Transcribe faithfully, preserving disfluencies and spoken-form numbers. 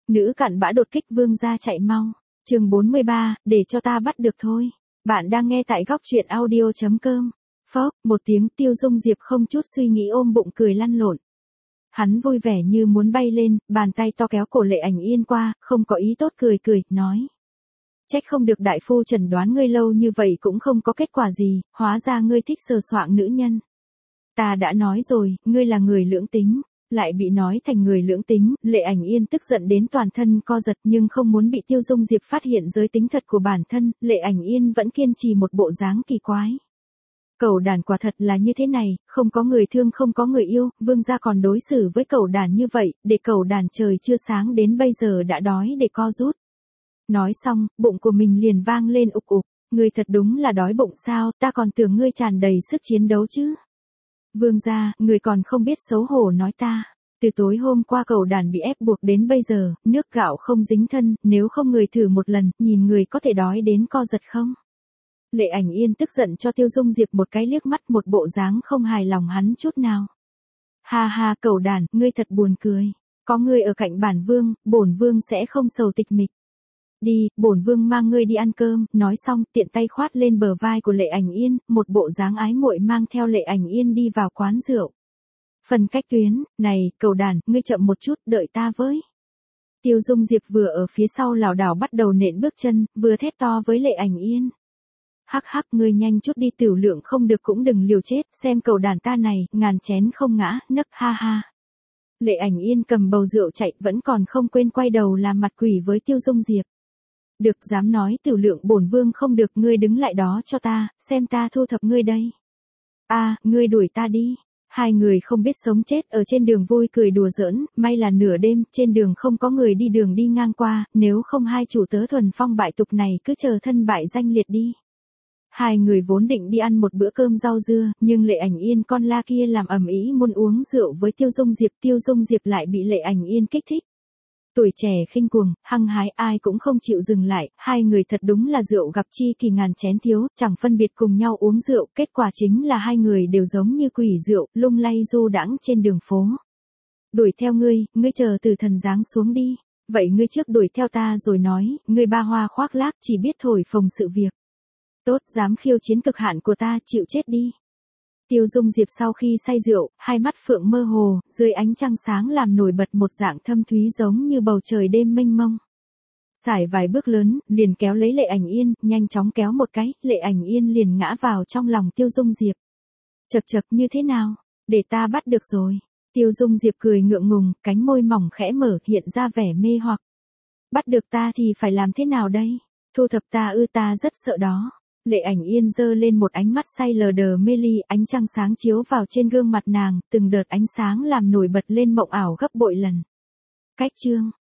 Nữ cặn bã đột kích vương gia chạy mau. Chương bốn mươi ba, để cho ta bắt được thôi. Bạn đang nghe tại góc truyện audio chấm com. Phốc, một tiếng Tiêu Dung Diệp không chút suy nghĩ ôm bụng cười lăn lộn. Hắn vui vẻ như muốn bay lên, bàn tay to kéo cổ Lệ Ảnh Yên qua, không có ý tốt cười cười, nói. Trách không được đại phu chẩn đoán ngươi lâu như vậy cũng không có kết quả gì, hóa ra ngươi thích sờ soạng nữ nhân. Ta đã nói rồi, ngươi là người lưỡng tính. Lại bị nói thành người lưỡng tính, Lệ Ảnh Yên tức giận đến toàn thân co giật nhưng không muốn bị Tiêu Dung Diệp phát hiện giới tính thật của bản thân, Lệ Ảnh Yên vẫn kiên trì một bộ dáng kỳ quái. Cẩu đàn quả thật là như thế này, không có người thương không có người yêu, vương gia còn đối xử với cẩu đàn như vậy, để cẩu đàn trời chưa sáng đến bây giờ đã đói để co rút. Nói xong, bụng của mình liền vang lên ục ục, ngươi thật đúng là đói bụng sao, ta còn tưởng ngươi tràn đầy sức chiến đấu chứ. Vương gia, người còn không biết xấu hổ nói ta. Từ tối hôm qua cẩu đàn bị ép buộc đến bây giờ, nước gạo không dính thân, nếu không người thử một lần, nhìn người có thể đói đến co giật không? Lệ Ảnh Yên tức giận cho Tiêu Dung Diệp một cái liếc mắt, một bộ dáng không hài lòng hắn chút nào. Ha ha, cẩu đàn, ngươi thật buồn cười. Có ngươi ở cạnh bản vương, bổn vương sẽ không sầu tịch mịch. Đi, bổn vương mang ngươi đi ăn cơm. Nói xong, tiện tay khoát lên bờ vai của Lệ Ảnh Yên, một bộ dáng ái muội mang theo Lệ Ảnh Yên đi vào quán rượu. Phần cách tuyến, này, cẩu đàn, ngươi chậm một chút, đợi ta với. Tiêu Dung Diệp vừa ở phía sau lảo đảo bắt đầu nện bước chân, vừa thét to với Lệ Ảnh Yên. Hắc hắc, ngươi nhanh chút đi, tiểu lượng không được cũng đừng liều chết, xem cẩu đàn ta này, ngàn chén không ngã, nấc ha ha. Lệ Ảnh Yên cầm bầu rượu chạy, vẫn còn không quên quay đầu làm mặt quỷ với Tiêu Dung Diệp. Được, dám nói tiểu lượng bổn vương không được, ngươi đứng lại đó cho ta, xem ta thu thập ngươi đây. A, à, ngươi đuổi ta đi. Hai người không biết sống chết ở trên đường vui cười đùa giỡn, may là nửa đêm, trên đường không có người đi đường đi ngang qua, nếu không hai chủ tớ thuần phong bại tục này cứ chờ thân bại danh liệt đi. Hai người vốn định đi ăn một bữa cơm rau dưa, nhưng Lệ Ảnh Yên con la kia làm ầm ĩ muốn uống rượu với Tiêu Dung Diệp, Tiêu Dung Diệp lại bị Lệ Ảnh Yên kích thích. Tuổi trẻ khinh cuồng, hăng hái ai cũng không chịu dừng lại, hai người thật đúng là rượu gặp chi kỳ ngàn chén thiếu, chẳng phân biệt cùng nhau uống rượu, kết quả chính là hai người đều giống như quỷ rượu, lung lay du đãng trên đường phố. Đuổi theo ngươi, ngươi chờ từ thần giáng xuống đi, vậy ngươi trước đuổi theo ta rồi nói, ngươi ba hoa khoác lác chỉ biết thổi phồng sự việc. Tốt, dám khiêu chiến cực hạn của ta, chịu chết đi. Tiêu Dung Diệp sau khi say rượu, hai mắt phượng mơ hồ, dưới ánh trăng sáng làm nổi bật một dạng thâm thúy giống như bầu trời đêm mênh mông. Sải vài bước lớn, liền kéo lấy Lệ Ảnh Yên, nhanh chóng kéo một cái, Lệ Ảnh Yên liền ngã vào trong lòng Tiêu Dung Diệp. Chật chật, như thế nào? Để ta bắt được rồi. Tiêu Dung Diệp cười ngượng ngùng, cánh môi mỏng khẽ mở, hiện ra vẻ mê hoặc. Bắt được ta thì phải làm thế nào đây? Thu thập ta ư, ta rất sợ đó. Lệ Ảnh Yên giơ lên một ánh mắt say lờ đờ mê ly, ánh trăng sáng chiếu vào trên gương mặt nàng, từng đợt ánh sáng làm nổi bật lên mộng ảo gấp bội lần. Cách chương